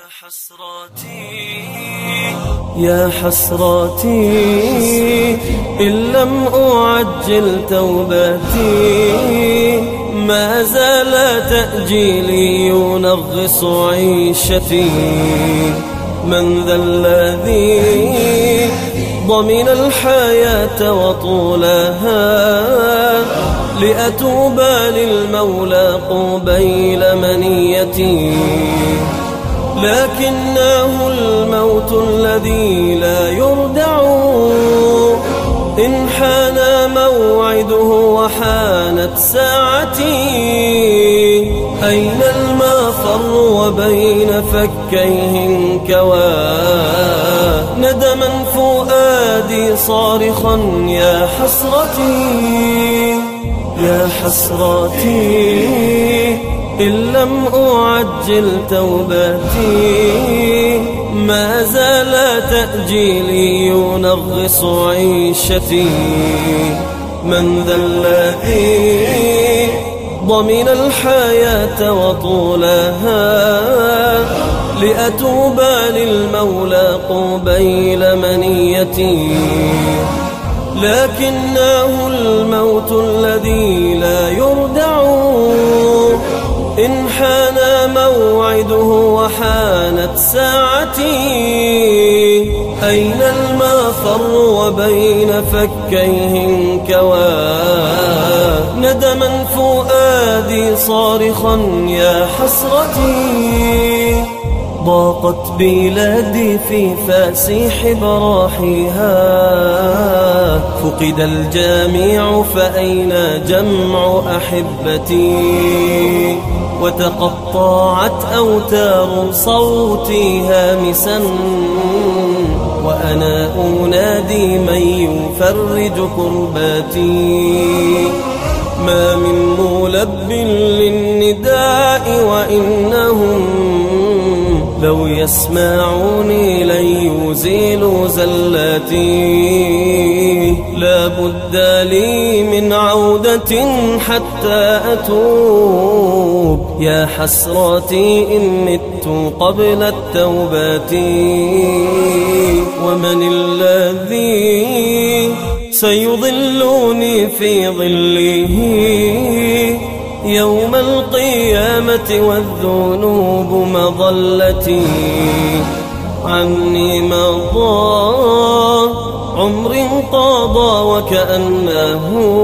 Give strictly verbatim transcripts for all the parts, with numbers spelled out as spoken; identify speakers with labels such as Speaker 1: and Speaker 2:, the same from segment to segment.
Speaker 1: حسراتي يا حسراتي إن لم أعجل توبتي ما زال تأجيلي ينغص عيشتي. من ذا الذي ضمن الحياة وطولها لأتوب للمولى قبيل منيتي؟ لكنه الموت الذي لا يردع إن حان موعده وحانت ساعتي. أين المفر وبين فكيه انكوى ندما فؤادي صارخا يا حسرتي يا حسرتي إن لم أعجل توبتي ما زال تأجيلي ينغص عيشتي. من ذا الذي ضمن الحياة وطولها لأتوب للمولى قبيل منيتي؟ لكنه الموت الذي لا يردع إن حان موعده وحانت ساعتي. أين المفر وبين فكيه انكوى ندما فؤادي صارخا يا حسرتي. ضاقت بلادي في فاسيح براحها فقد الجميع فأين جمع أحبتي؟ وتقطعت أوتار صوتي هامسا وأنا أنادي من يفرج كرباتي. ما من ملب للنداء وإنهم لو يسمعوني لن يزيلوا زلاتي. لا بد لي من عودة حتى أتوب يا حسراتي إن مت قبل التوبة. ومن الذي سيظلني في ظله يوم القيامة والذنوب مظلتي؟ عني مضى عمر قضى وكأنه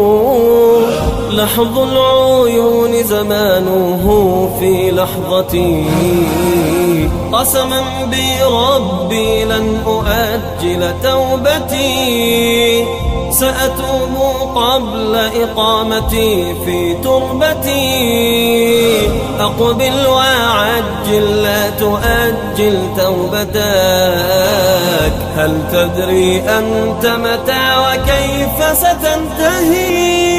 Speaker 1: لحظ العيون زمانه في لحظتي. قسما بربي لن أؤجل توبتي سأتوب قبل إقامتي في تربتي. أقبل وعجل لا تؤجل توبتك. هل تدري أنت متى وكيف ستنتهي؟